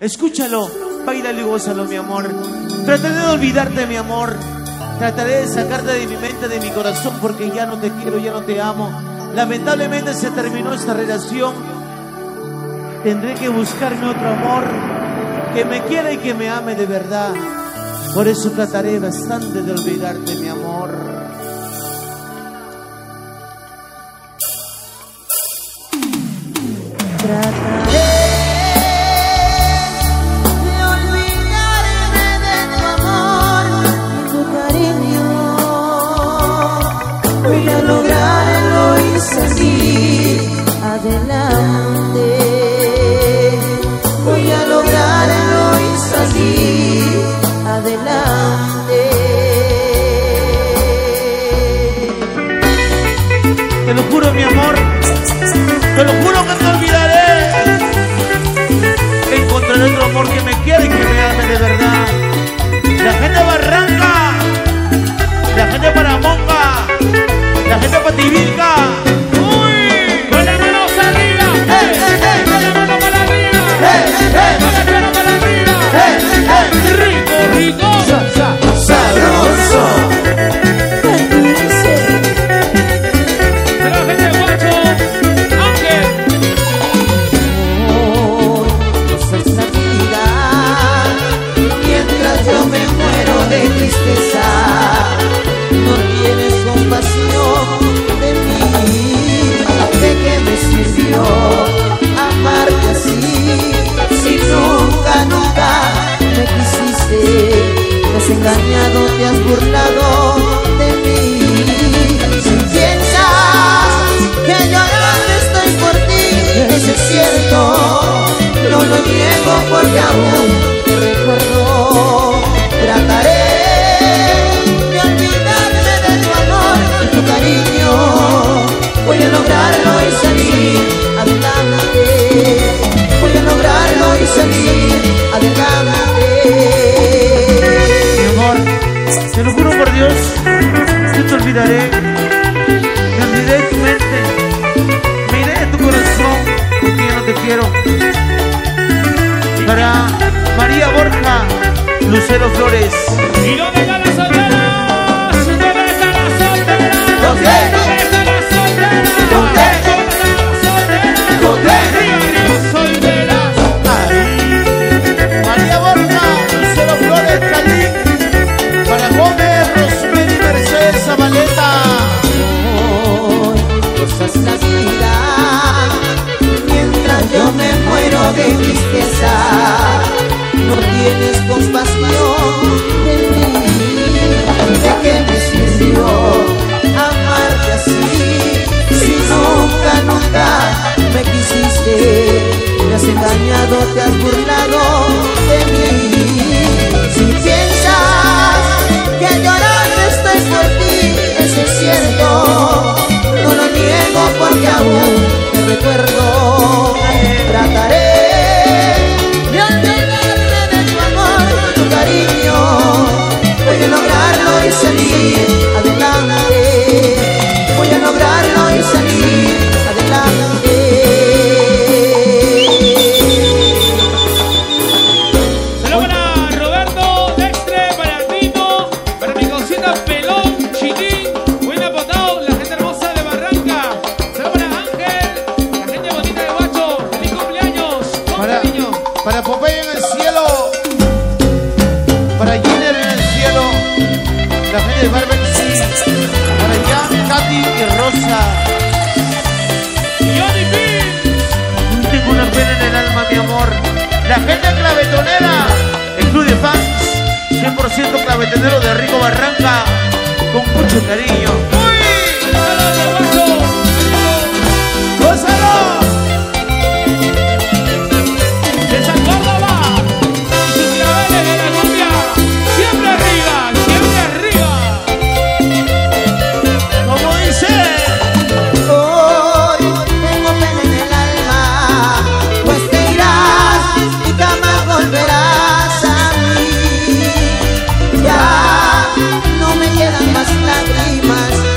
Escúchalo, báilalo y gózalo, mi amor. Trataré de olvidarte, mi amor. Trataré de sacarte de mi mente, de mi corazón, porque ya no te quiero, ya no te amo. Lamentablemente se terminó esta relación. Tendré que buscarme otro amor que me quiera y que me ame de verdad. Por eso trataré bastante de olvidarte, mi amor. Trataré de olvidarme de tu amor y tu cariño. Voy a lograrlo y seguir adelante. Voy a lograrlo y salir adelante. Te lo juro, mi amor. Te lo juro que te olvidaré. Encontraré otro amor que me quiera y que me ame de verdad. La gente de Barranca, la gente de Paramonga, la gente de Pativilca. ¡Uy! ¡Con las manos arriba! ¡Con las manos para arriba! ¡Con las manos para arriba! ¡Rico, rico! ¡Sabroso! No tienes compasión de mí. ¿De qué me sirvió amarte así? Si nunca, nunca me quisiste, me has engañado, te has burlado de mí. Si piensas que llorando estoy por ti, eso es cierto, no lo niego porque aún te recuerdo. Trataré de olvidarme de tu amor y tu cariño. Voy a lograrlo y salir adelante. Voy a lograrlo y salir adelante. Mi amor, te lo juro por Dios, yo te olvidaré. Me olvidé de tu mente, me iré de tu corazón, porque ya no te quiero. Para María Borja, Lucero Flores. ¿Y dónde están las solteras? ¿Dónde están las solteras? ¿Dónde? ¿Dónde están las solteras? ¿Dónde? ¿Dónde están las solteras? ¿Dónde? María Borja, Lucero Flores, Cali. Para Gómez, Rosemary, Mercedes, Zabaleta. Cosas la vida, mientras yo me muero de tristeza. No tienes compasión de mí. ¿De qué me sirvió amarte así? Si nunca, nunca me quisiste, me has engañado, te has burlado de mí. Si piensas que llorando estoy por ti, eso es cierto, no lo niego porque aún te recuerdo. Trataré de olvidarme de tu amor y tu cariño. Voy a lograrlo y salir adelante. Voy a lograrlo y salir adelante. Saludos para Roberto, Dextre, para Tito, para mi cocina Pelón, Chiquín, buen apotado, la gente hermosa de Barranca. Saludos para Ángel, la gente bonita de Guacho, feliz cumpleaños, con cariño. Para Popeye en el cielo, para Giner en el cielo, la gente de Barbecue, para Jan, Katy y Rosa. Johnny P. No tengo una pena en el alma, mi amor. La gente clavetonera, el club de fans, 100% clavetonero de Rico Barranca, con mucho cariño. ¡Uy! Saludos de Guacho. ¡Gózalo! De San Córdoba y sus claveles de la cumbia, siempre arriba, siempre arriba. Como dice, Hoy tengo pena en el alma, pues te irás y jamás volverás a mí. Ya no me quedan más lágrimas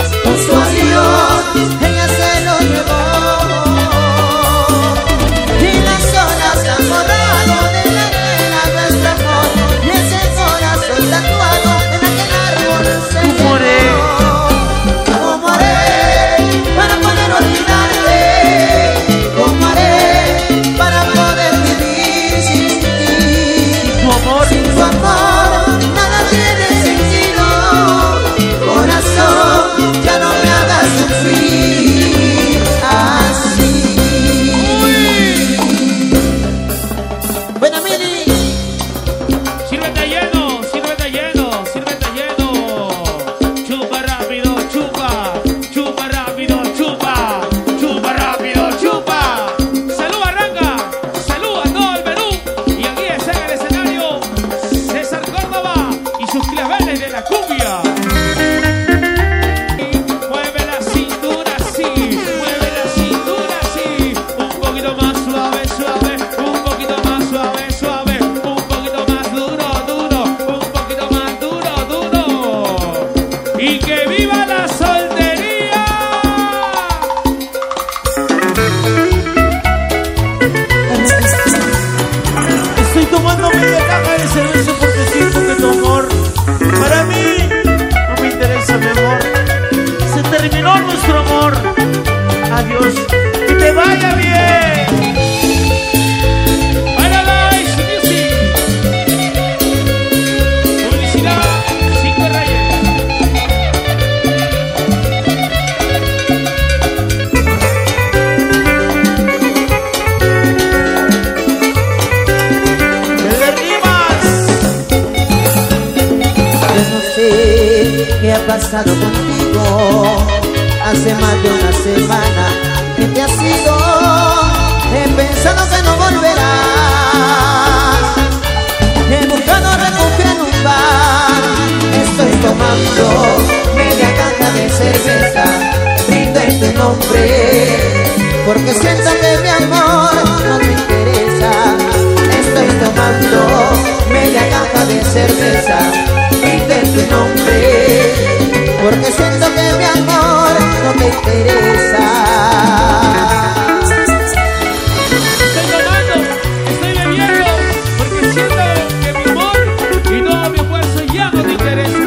sé qué ha pasado contigo. Hace más de una semana que te has ido. He pensado que no volverás. He buscado refugio en un bar. Estoy tomando media caja de cerveza. Brindo en tu nombre porque siento que mi amor no te interesa. Estoy tomando media caja de cerveza. Brindo en tu nombre porque siento que mi amor no te interesa. Estoy tomando, estoy bebiendo porque siento que mi amor y todo mi esfuerzo ya no te interesa.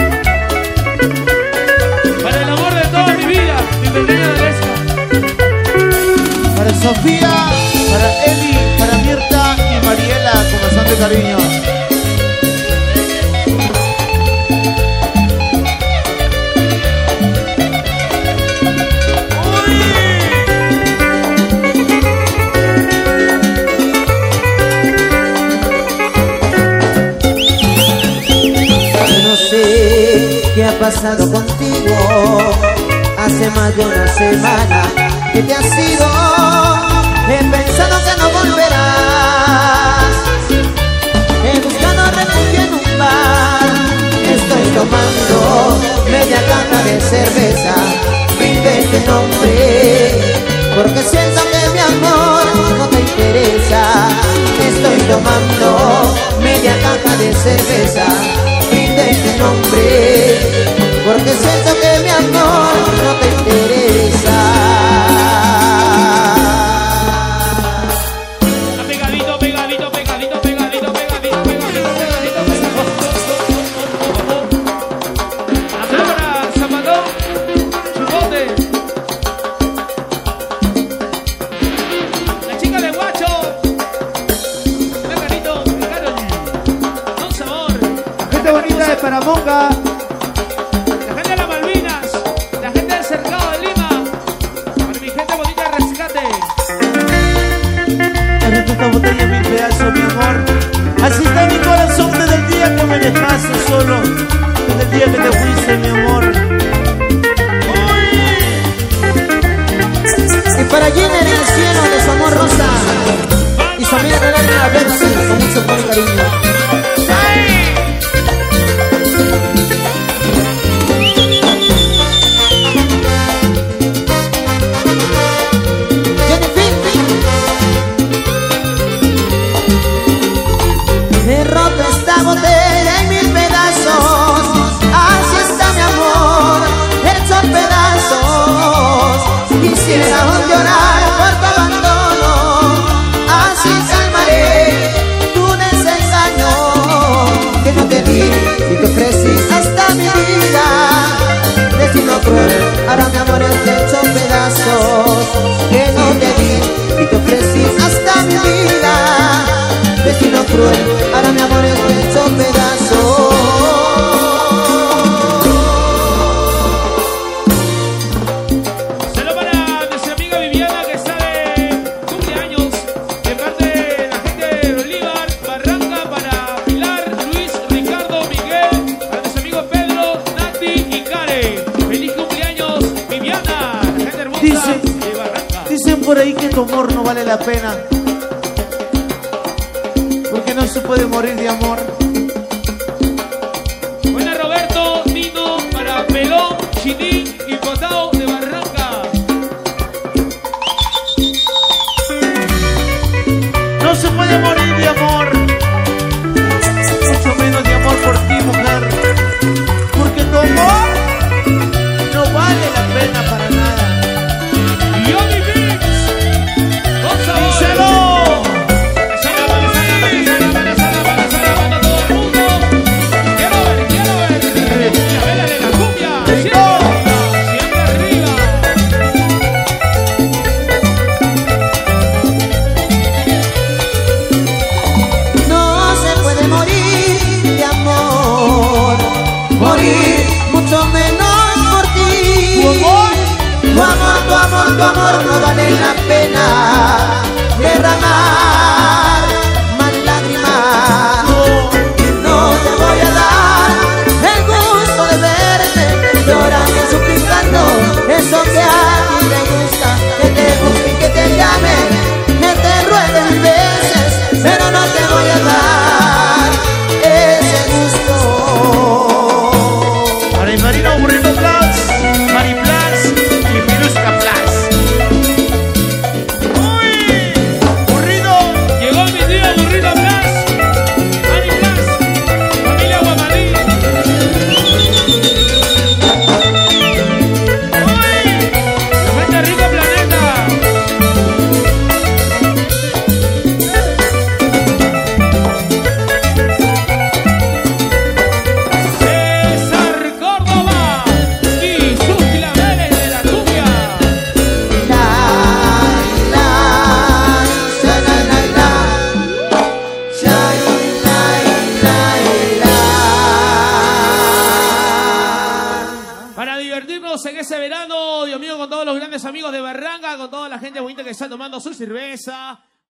Para el amor de toda mi vida, mi pequeña Valesca. Para Sofía, para Eli, para Mirta y Mariela, con bastante cariño. ¿Qué ha pasado contigo? Hace más de una semana que te has ido. He pensado que no volverás. He buscado refugio en un bar. Estoy tomando media caja de cerveza. Brindo en tu nombre porque siento que mi amor no te interesa. Estoy tomando media caja de cerveza. Brindo en tu nombre porque siento que mi amor no te interesa. Pegadito, pegadito, pegadito, pegadito, pegadito, pegadito, pegadito, pegadito. Ahora, Zapatón, Chupote. La chica de Guacho. Pegadito, Carol. Con sabor. Gente bonita de Paramonga. La gente de las Malvinas, la gente del Cercado de Lima, para mi gente bonita de Rescate. Arranca esta botella en 1000 pedazos, mi amor. Así está mi corazón desde el día que me dejaste solo. Desde el día que te fuiste, mi amor. Y para Jenner en el cielo de su amor rosa y su amiga de la Pepsi con mucho amor y cariño. He roto esta botella en 1000 pedazos. Así está mi amor, hecho pedazos. Quisiera llorar por tu abandono. Así calmaré tu desengaño. Que no te di y te ofrecí hasta mi vida. Destino cruel, ahora mi amor es hecho pedazos. Que no te di y te ofrecí hasta mi vida. Destino cruel, ahora mi amor es hecho pedazos. Saludos para nuestra amiga Viviana que está de cumpleaños, de parte de la gente de Bolívar, Barranca, para Pilar, Luis, Ricardo, Miguel, para nuestro amigo Pedro, Nati y Karen. Feliz cumpleaños, Viviana, la gente hermosa de Barranca. Dicen por ahí que tu amor no vale la pena, porque no se puede morir de amor. Buena Roberto, Nino, para Pelón, Chinín y Cotao de Barranca. No se puede morir de amor, mucho menos de amor por ti, mujer, porque tu amor no vale la pena para nada. Johnny Mix, con sabor. ¡Díselo! Para todo el mundo. Quiero ver. La vela de la cumbia. Siempre arriba. No se puede morir de amor, morir mucho menos por ti. Tu amor no vale la pena derramar más lágrimas. No te voy a dar el gusto verano, Dios mío, con todos los grandes amigos de Barranca, con toda la gente bonita que está tomando su cerveza.